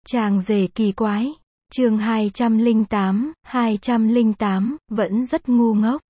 Chàng rể kỳ quái. Chương 208, vẫn rất ngu ngốc.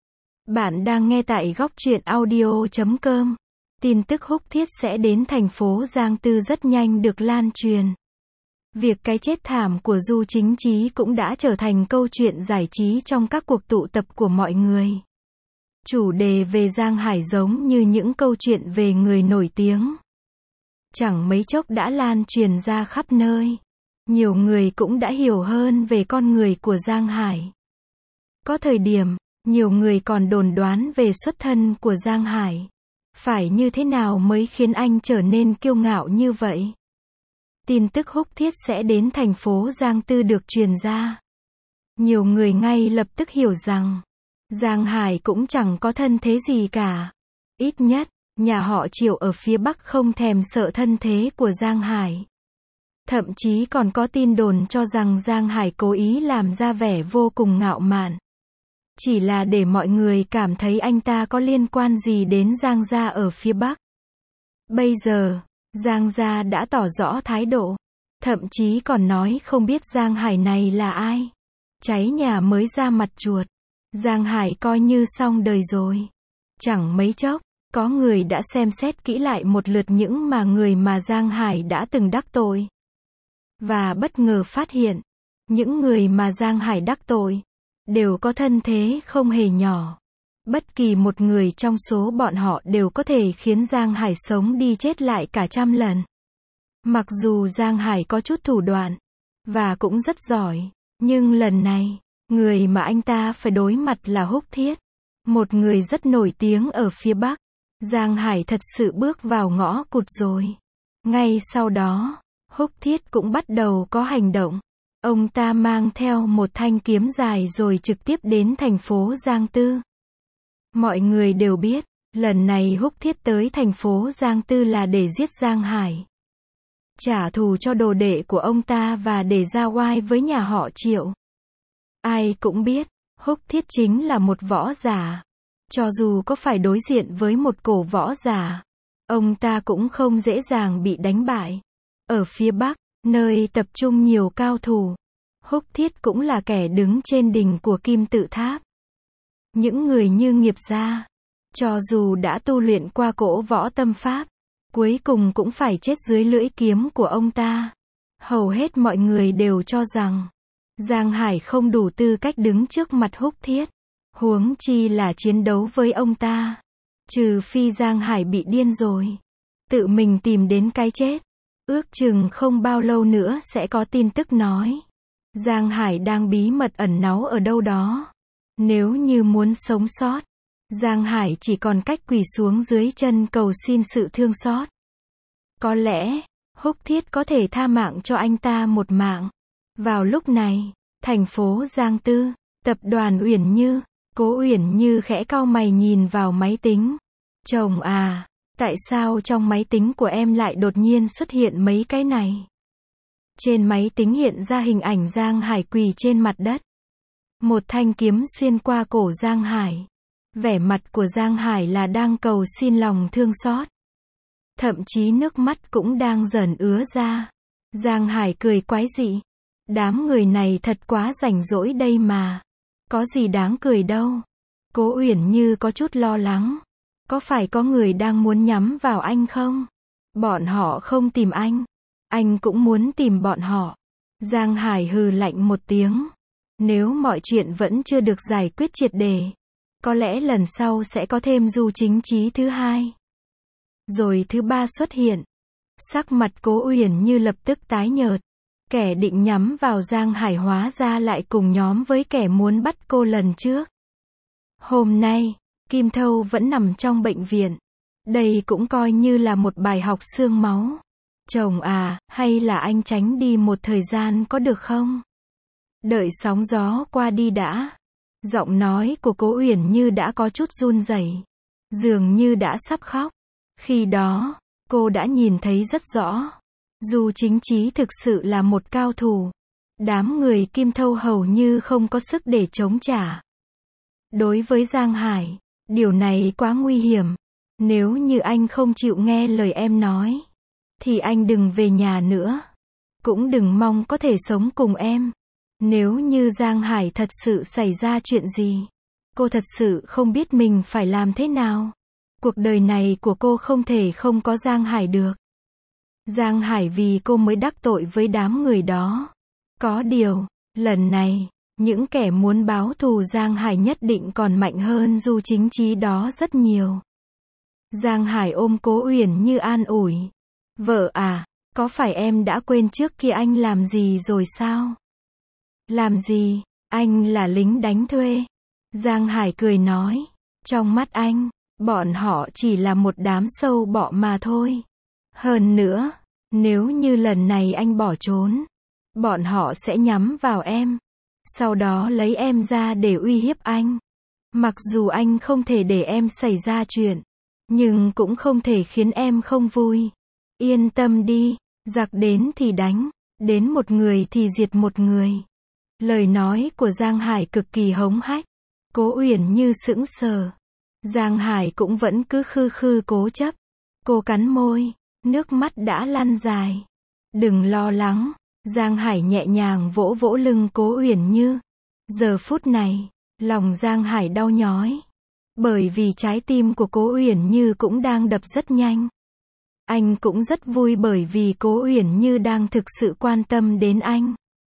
Bạn đang nghe tại góc truyện audio.com. Tin tức Húc Thiết sẽ đến thành phố Giang Tư rất nhanh được lan truyền. Việc cái chết thảm của Du Chính Chí cũng đã trở thành câu chuyện giải trí trong các cuộc tụ tập của mọi người. Chủ đề về Giang Hải giống như những câu chuyện về người nổi tiếng. Chẳng mấy chốc đã lan truyền ra khắp nơi. Nhiều người cũng đã hiểu hơn về con người của Giang Hải. Có thời điểm, nhiều người còn đồn đoán về xuất thân của Giang Hải. Phải như thế nào mới khiến anh trở nên kiêu ngạo như vậy? Tin tức Húc Thiết sẽ đến thành phố Giang Tư được truyền ra. Nhiều người ngay lập tức hiểu rằng, Giang Hải cũng chẳng có thân thế gì cả. Ít nhất, nhà họ Triệu ở phía Bắc không thèm sợ thân thế của Giang Hải. Thậm chí còn có tin đồn cho rằng Giang Hải cố ý làm ra vẻ vô cùng ngạo mạn. Chỉ là để mọi người cảm thấy anh ta có liên quan gì đến Giang gia ở phía Bắc. Bây giờ, Giang gia đã tỏ rõ thái độ. Thậm chí còn nói không biết Giang Hải này là ai. Cháy nhà mới ra mặt chuột. Giang Hải coi như xong đời rồi. Chẳng mấy chốc, có người đã xem xét kỹ lại một lượt những người mà Giang Hải đã từng đắc tội. Và bất ngờ phát hiện, những người mà Giang Hải đắc tội, đều có thân thế không hề nhỏ. Bất kỳ một người trong số bọn họ đều có thể khiến Giang Hải sống đi chết lại cả trăm lần. Mặc dù Giang Hải có chút thủ đoạn, và cũng rất giỏi, nhưng lần này, người mà anh ta phải đối mặt là Húc Thiết. Một người rất nổi tiếng ở phía Bắc. Giang Hải thật sự bước vào ngõ cụt rồi. Ngay sau đó, Húc Thiết cũng bắt đầu có hành động. Ông ta mang theo một thanh kiếm dài rồi trực tiếp đến thành phố Giang Tư. Mọi người đều biết, lần này Húc Thiết tới thành phố Giang Tư là để giết Giang Hải. Trả thù cho đồ đệ của ông ta và để ra oai với nhà họ Triệu. Ai cũng biết, Húc Thiết chính là một võ giả. Cho dù có phải đối diện với một cổ võ giả, ông ta cũng không dễ dàng bị đánh bại. Ở phía Bắc, nơi tập trung nhiều cao thủ, Húc Thiết cũng là kẻ đứng trên đỉnh của Kim Tự Tháp. Những người như Nghiệp Gia, cho dù đã tu luyện qua cỗ võ tâm pháp, cuối cùng cũng phải chết dưới lưỡi kiếm của ông ta. Hầu hết mọi người đều cho rằng, Giang Hải không đủ tư cách đứng trước mặt Húc Thiết. Huống chi là chiến đấu với ông ta. Trừ phi Giang Hải bị điên rồi, tự mình tìm đến cái chết. Ước chừng không bao lâu nữa sẽ có tin tức nói, Giang Hải đang bí mật ẩn náu ở đâu đó. Nếu như muốn sống sót, Giang Hải chỉ còn cách quỳ xuống dưới chân cầu xin sự thương xót. Có lẽ, Húc Thiết có thể tha mạng cho anh ta một mạng. Vào lúc này, thành phố Giang Tư, tập đoàn Uyển Như, Cố Uyển Như khẽ cau mày nhìn vào máy tính. Chồng à, tại sao trong máy tính của em lại đột nhiên xuất hiện mấy cái này? Trên máy tính hiện ra hình ảnh Giang Hải quỳ trên mặt đất. Một thanh kiếm xuyên qua cổ Giang Hải. Vẻ mặt của Giang Hải là đang cầu xin lòng thương xót. Thậm chí nước mắt cũng đang dần ứa ra. Giang Hải cười quái dị. Đám người này thật quá rảnh rỗi đây mà. Có gì đáng cười đâu. Cố Uyển Như có chút lo lắng. Có phải có người đang muốn nhắm vào anh không? Bọn họ không tìm anh cũng muốn tìm bọn họ. Giang Hải hừ lạnh một tiếng. Nếu mọi chuyện vẫn chưa được giải quyết triệt để, có lẽ lần sau sẽ có thêm Du Chính Chí thứ hai. Rồi thứ ba xuất hiện. Sắc mặt Cố Uyển Như lập tức tái nhợt. Kẻ định nhắm vào Giang Hải hóa ra lại cùng nhóm với kẻ muốn bắt cô lần trước. Hôm nay, Kim Thâu vẫn nằm trong bệnh viện. Đây cũng coi như là một bài học xương máu. Chồng à, hay là anh tránh đi một thời gian có được không? Đợi sóng gió qua đi đã. Giọng nói của Cố Uyển Như đã có chút run rẩy, dường như đã sắp khóc. Khi đó, cô đã nhìn thấy rất rõ. Du Chính Chí thực sự là một cao thủ. Đám người Kim Thâu hầu như không có sức để chống trả. Đối với Giang Hải, điều này quá nguy hiểm. Nếu như anh không chịu nghe lời em nói, thì anh đừng về nhà nữa. cũng đừng mong có thể sống cùng em. Nếu như Giang Hải thật sự xảy ra chuyện gì, cô thật sự không biết mình phải làm thế nào. Cuộc đời này của cô không thể không có Giang Hải được. Giang Hải vì cô mới đắc tội với đám người đó. Có điều, lần này, những kẻ muốn báo thù Giang Hải nhất định còn mạnh hơn Du Chính Chí đó rất nhiều. Giang Hải ôm Cố Uyển Như an ủi. Vợ à, có phải em đã quên trước kia anh làm gì rồi sao? Làm gì? Anh là lính đánh thuê. Giang Hải cười nói. Trong mắt anh, bọn họ chỉ là một đám sâu bọ mà thôi. Hơn nữa, nếu như lần này anh bỏ trốn, bọn họ sẽ nhắm vào em. Sau đó lấy em ra để uy hiếp anh. Mặc dù anh không thể để em xảy ra chuyện, nhưng cũng không thể khiến em không vui. Yên tâm đi, giặc đến thì đánh, đến một người thì diệt một người. Lời nói của Giang Hải cực kỳ hống hách. Cố Uyển Như sững sờ. Giang Hải cũng vẫn cứ khư khư cố chấp. Cô cắn môi, nước mắt đã lăn dài. Đừng lo lắng. Giang Hải nhẹ nhàng vỗ vỗ lưng Cố Uyển Như. Giờ phút này, lòng Giang Hải đau nhói. Bởi vì trái tim của Cố Uyển Như cũng đang đập rất nhanh. Anh cũng rất vui bởi vì Cố Uyển Như đang thực sự quan tâm đến anh.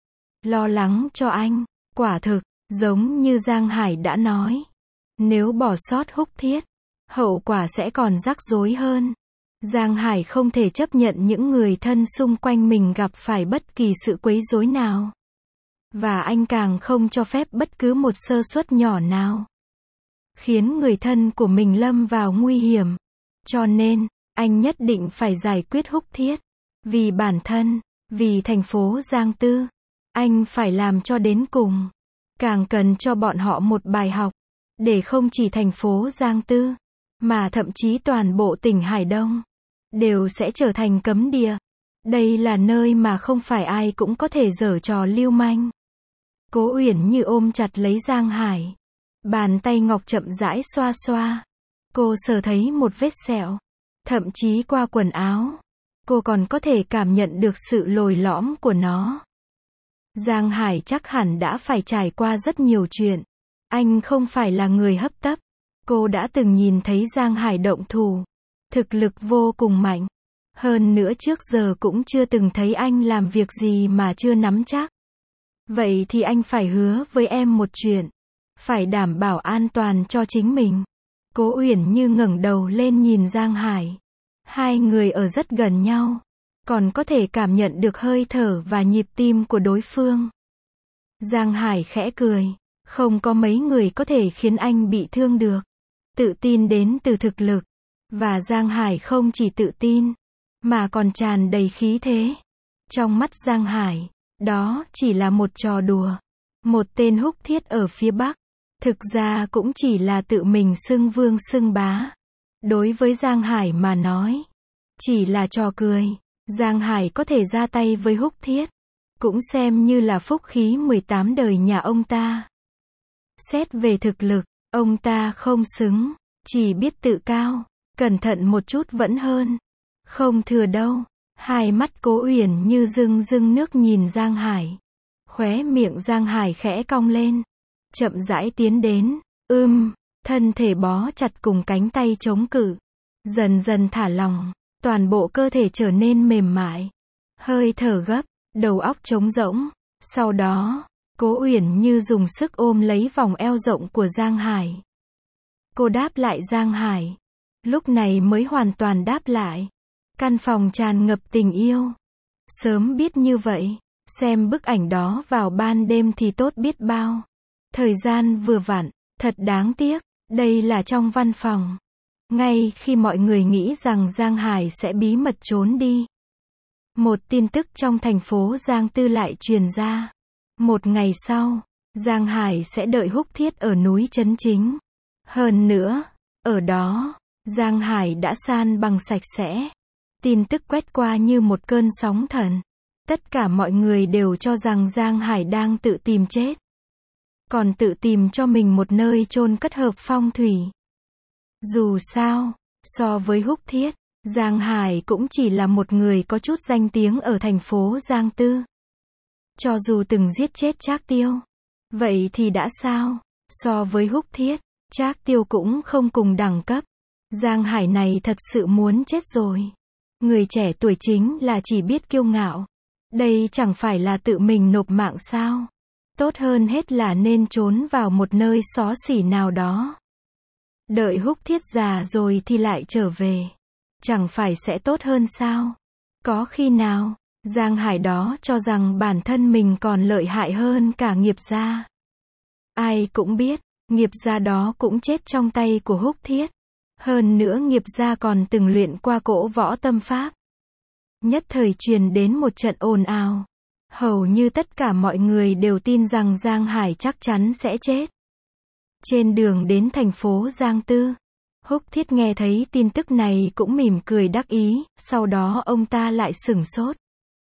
Lo lắng cho anh, quả thực, giống như Giang Hải đã nói. Nếu bỏ sót Húc Thiết, hậu quả sẽ còn rắc rối hơn. Giang Hải không thể chấp nhận những người thân xung quanh mình gặp phải bất kỳ sự quấy rối nào. Và anh càng không cho phép bất cứ một sơ suất nhỏ nào khiến người thân của mình lâm vào nguy hiểm. Cho nên, anh nhất định phải giải quyết Húc Thiết. Vì bản thân, vì thành phố Giang Tư, anh phải làm cho đến cùng. Càng cần cho bọn họ một bài học, để không chỉ thành phố Giang Tư, mà thậm chí toàn bộ tỉnh Hải Đông, đều sẽ trở thành cấm địa. Đây là nơi mà không phải ai cũng có thể giở trò lưu manh. Cố Uyển Như ôm chặt lấy Giang Hải. Bàn tay ngọc chậm rãi xoa xoa. Cô sờ thấy một vết sẹo. Thậm chí qua quần áo, cô còn có thể cảm nhận được sự lồi lõm của nó. Giang Hải chắc hẳn đã phải trải qua rất nhiều chuyện. Anh không phải là người hấp tấp. Cô đã từng nhìn thấy Giang Hải động thủ. Thực lực vô cùng mạnh. Hơn nữa trước giờ cũng chưa từng thấy anh làm việc gì mà chưa nắm chắc. Vậy thì anh phải hứa với em một chuyện. Phải đảm bảo an toàn cho chính mình. Cố Uyển Như ngẩng đầu lên nhìn Giang Hải. Hai người ở rất gần nhau. Còn có thể cảm nhận được hơi thở và nhịp tim của đối phương. Giang Hải khẽ cười. Không có mấy người có thể khiến anh bị thương được. Tự tin đến từ thực lực. Và Giang Hải không chỉ tự tin, mà còn tràn đầy khí thế. Trong mắt Giang Hải, đó chỉ là một trò đùa. Một tên Húc Thiết ở phía Bắc. Thực ra cũng chỉ là tự mình xưng vương xưng bá. Đối với Giang Hải mà nói, chỉ là trò cười. Giang Hải có thể ra tay với Húc Thiết, cũng xem như là phúc khí 18 đời nhà ông ta. Xét về thực lực, ông ta không xứng, chỉ biết tự cao, cẩn thận một chút vẫn hơn. Không thừa đâu. Hai mắt Cố Uyển Như rưng rưng nước nhìn Giang Hải. Khóe miệng Giang Hải khẽ cong lên. Chậm rãi tiến đến. Thân thể bó chặt cùng cánh tay chống cự. Dần dần thả lỏng. Toàn bộ cơ thể trở nên mềm mại. Hơi thở gấp, đầu óc trống rỗng. Sau đó, Cố Uyển Như dùng sức ôm lấy vòng eo rộng của Giang Hải. Cô đáp lại Giang Hải. Lúc này mới hoàn toàn đáp lại. Căn phòng tràn ngập tình yêu. Sớm biết như vậy, xem bức ảnh đó vào ban đêm thì tốt biết bao. Thời gian vừa vặn, thật đáng tiếc, đây là trong văn phòng. Ngay khi mọi người nghĩ rằng Giang Hải sẽ bí mật trốn đi, một tin tức trong thành phố Giang Tư lại truyền ra. Một ngày sau, Giang Hải sẽ đợi Húc Thiết ở núi Trấn Chính. Hơn nữa, ở đó, Giang Hải đã san bằng sạch sẽ. Tin tức quét qua như một cơn sóng thần. Tất cả mọi người đều cho rằng Giang Hải đang tự tìm chết. Còn tự tìm cho mình một nơi chôn cất hợp phong thủy. Dù sao, so với Húc Thiết, Giang Hải cũng chỉ là một người có chút danh tiếng ở thành phố Giang Tư. Cho dù từng giết chết Trác Tiêu, vậy thì đã sao? So với Húc Thiết, Trác Tiêu cũng không cùng đẳng cấp. Giang Hải này thật sự muốn chết rồi. Người trẻ tuổi chính là chỉ biết kiêu ngạo. Đây chẳng phải là tự mình nộp mạng sao? Tốt hơn hết là nên trốn vào một nơi xó xỉ nào đó. Đợi Húc Thiết già rồi thì lại trở về. Chẳng phải sẽ tốt hơn sao? Có khi nào, Giang Hải đó cho rằng bản thân mình còn lợi hại hơn cả nghiệp gia. Ai cũng biết, nghiệp gia đó cũng chết trong tay của Húc Thiết. Hơn nữa nghiệp gia còn từng luyện qua cổ võ tâm pháp. Nhất thời truyền đến một trận ồn ào. Hầu như tất cả mọi người đều tin rằng Giang Hải chắc chắn sẽ chết. Trên đường đến thành phố Giang Tư, Húc Thiết nghe thấy tin tức này cũng mỉm cười đắc ý, sau đó ông ta lại sửng sốt.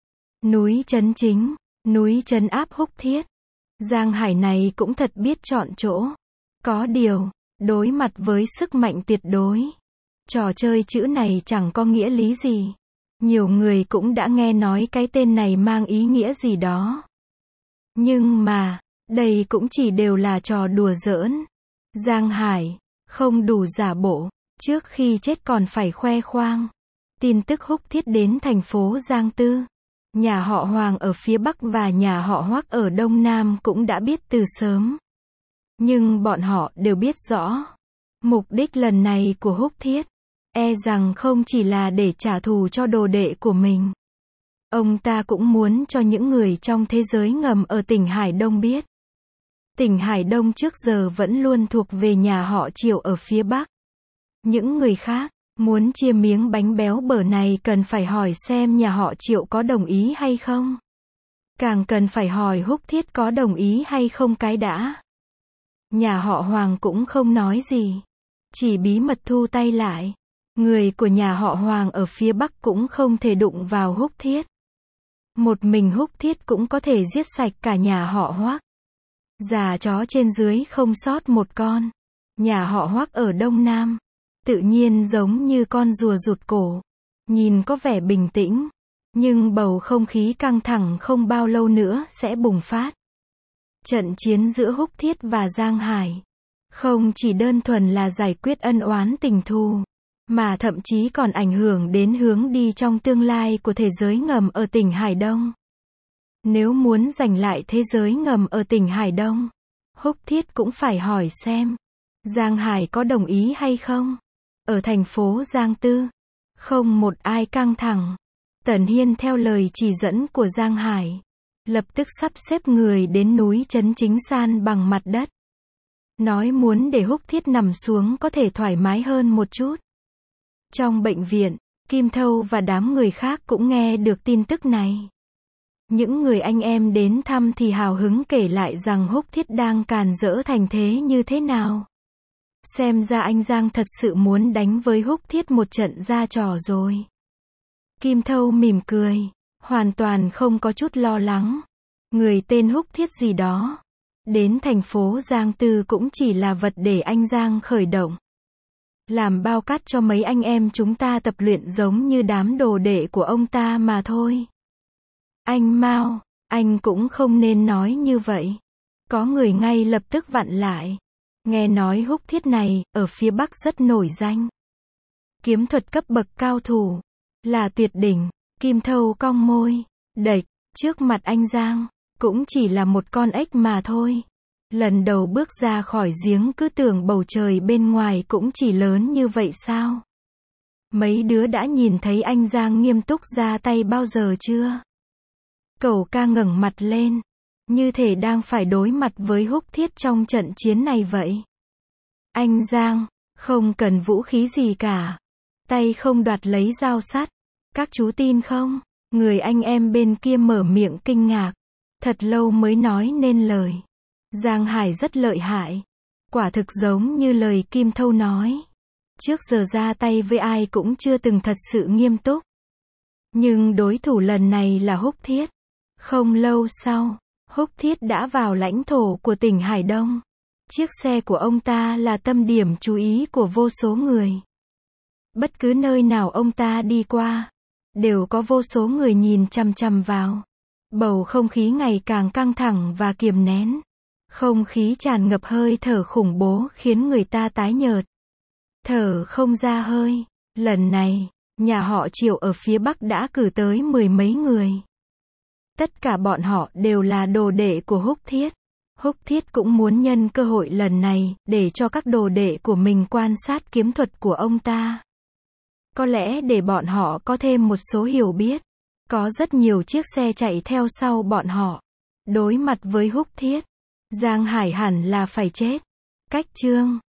Núi Trấn Chính, núi trấn áp Húc Thiết. Giang Hải này cũng thật biết chọn chỗ. Có điều, đối mặt với sức mạnh tuyệt đối, trò chơi chữ này chẳng có nghĩa lý gì. Nhiều người cũng đã nghe nói cái tên này mang ý nghĩa gì đó. Nhưng mà, đây cũng chỉ đều là trò đùa giỡn. Giang Hải, không đủ giả bộ, trước khi chết còn phải khoe khoang. Tin tức Húc Thiết đến thành phố Giang Tư. Nhà họ Hoàng ở phía Bắc và nhà họ Hoắc ở Đông Nam cũng đã biết từ sớm. Nhưng bọn họ đều biết rõ. Mục đích lần này của Húc Thiết, e rằng không chỉ là để trả thù cho đồ đệ của mình. Ông ta cũng muốn cho những người trong thế giới ngầm ở tỉnh Hải Đông biết. Tỉnh Hải Đông trước giờ vẫn luôn thuộc về nhà họ Triệu ở phía Bắc. Những người khác, muốn chia miếng bánh béo bở này cần phải hỏi xem nhà họ Triệu có đồng ý hay không. Càng cần phải hỏi Húc Thiết có đồng ý hay không cái đã. Nhà họ Hoàng cũng không nói gì. Chỉ bí mật thu tay lại. Người của nhà họ Hoàng ở phía Bắc cũng không thể đụng vào Húc Thiết. Một mình Húc Thiết cũng có thể giết sạch cả nhà họ Hoắc. Già chó trên dưới không sót một con. Nhà họ Hoắc ở Đông Nam, tự nhiên giống như con rùa rụt cổ. Nhìn có vẻ bình tĩnh, nhưng bầu không khí căng thẳng không bao lâu nữa sẽ bùng phát. Trận chiến giữa Húc Thiết và Giang Hải không chỉ đơn thuần là giải quyết ân oán tình thù, mà thậm chí còn ảnh hưởng đến hướng đi trong tương lai của thế giới ngầm ở tỉnh Hải Đông. Nếu muốn giành lại thế giới ngầm ở tỉnh Hải Đông, Húc Thiết cũng phải hỏi xem Giang Hải có đồng ý hay không. Ở thành phố Giang Tư, không một ai căng thẳng. Tần Hiên theo lời chỉ dẫn của Giang Hải, lập tức sắp xếp người đến núi Trấn Chính san bằng mặt đất. Nói muốn để Húc Thiết nằm xuống có thể thoải mái hơn một chút. Trong bệnh viện, Kim Thâu và đám người khác cũng nghe được tin tức này. Những người anh em đến thăm thì hào hứng kể lại rằng Húc Thiết đang càn rỡ thành thế như thế nào. Xem ra anh Giang thật sự muốn đánh với Húc Thiết một trận ra trò rồi. Kim Thâu mỉm cười, hoàn toàn không có chút lo lắng. Người tên Húc Thiết gì đó, đến thành phố Giang Tư cũng chỉ là vật để anh Giang khởi động. Làm bao cát cho mấy anh em chúng ta tập luyện giống như đám đồ đệ của ông ta mà thôi. Anh Mao, anh cũng không nên nói như vậy. Có người ngay lập tức vặn lại. Nghe nói Húc Thiết này, ở phía Bắc rất nổi danh. Kiếm thuật cấp bậc cao thủ. Là tuyệt đỉnh. Kim Thâu cong môi. Đệch, trước mặt anh Giang, cũng chỉ là một con ếch mà thôi. Lần đầu bước ra khỏi giếng cứ tưởng bầu trời bên ngoài cũng chỉ lớn như vậy sao? Mấy đứa đã nhìn thấy anh Giang nghiêm túc ra tay bao giờ chưa? Cẩu ca ngẩng mặt lên, như thể đang phải đối mặt với Húc Thiết trong trận chiến này vậy. Anh Giang, không cần vũ khí gì cả. Tay không đoạt lấy dao sắt. Các chú tin không? Người anh em bên kia mở miệng kinh ngạc. Thật lâu mới nói nên lời. Giang Hải rất lợi hại. Quả thực giống như lời Kim Thâu nói. Trước giờ ra tay với ai cũng chưa từng thật sự nghiêm túc. Nhưng đối thủ lần này là Húc Thiết. Không lâu sau, Húc Thiết đã vào lãnh thổ của tỉnh Hải Đông. Chiếc xe của ông ta là tâm điểm chú ý của vô số người. Bất cứ nơi nào ông ta đi qua, đều có vô số người nhìn chằm chằm vào. Bầu không khí ngày càng căng thẳng và kiềm nén. Không khí tràn ngập hơi thở khủng bố khiến người ta tái nhợt. Thở không ra hơi. Lần này, nhà họ Triệu ở phía Bắc đã cử tới 10 mấy người. Tất cả bọn họ đều là đồ đệ của Húc Thiết. Húc Thiết cũng muốn nhân cơ hội lần này, để cho các đồ đệ của mình quan sát kiếm thuật của ông ta. Có lẽ để bọn họ có thêm một số hiểu biết. Có rất nhiều chiếc xe chạy theo sau bọn họ. Đối mặt với Húc Thiết, Giang Hải hẳn là phải chết. Cách chương